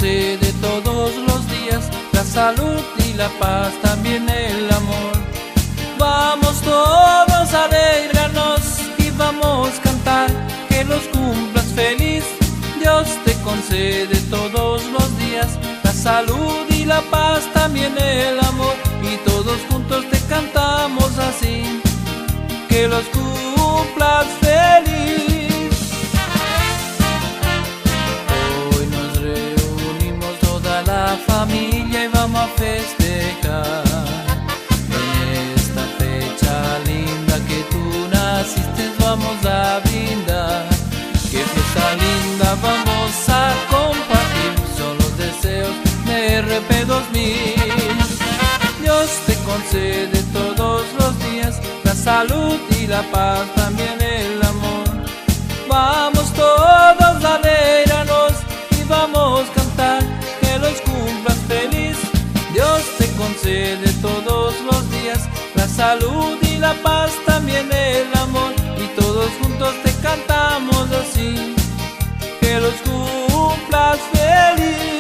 concede todos los días la salud y la paz, también el amor. Vamos todos a alegrarnos y vamos a cantar, que los cumplas feliz. Dios te concede todos los días la salud y la paz, también el amor. Y todos juntos te cantamos así, que los cumplas feliz. Hoy nos reunimos toda la familia y vamos a festejar. En esta fecha linda que tú naciste vamos a brindar. Qué fiesta linda vamos a compartir, son los deseos de RP 2000. Dios te concede todos los días la salud y la paz, también el amor. Vamos todos a alegrarnos y vamos a cantar, que los cumplas feliz. Dios te concede todos los días la salud y la paz, también el amor. Y todos juntos te cantamos así, que los cumplas feliz.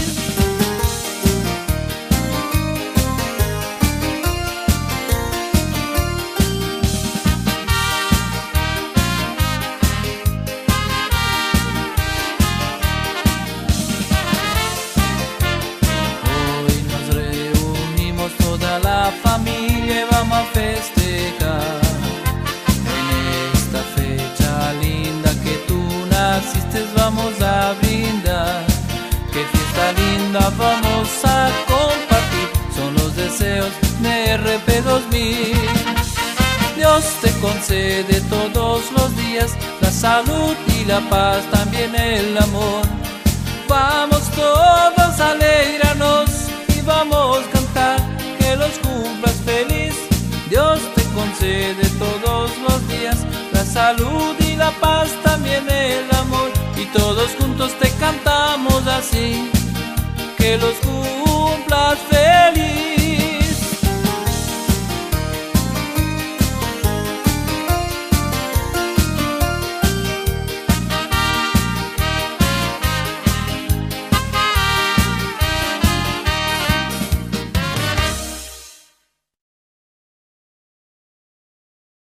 Toda la familia y vamos a festejar. En esta fecha linda que tú naciste vamos a brindar. Qué fiesta linda vamos a compartir, son los deseos de RP 2000. Dios te concede todos los días la salud y la paz, también el amor. Vamos todos a alegrarnos y vamos a cantar, que los cumplas feliz. Dios te concede todos los días la salud y la paz.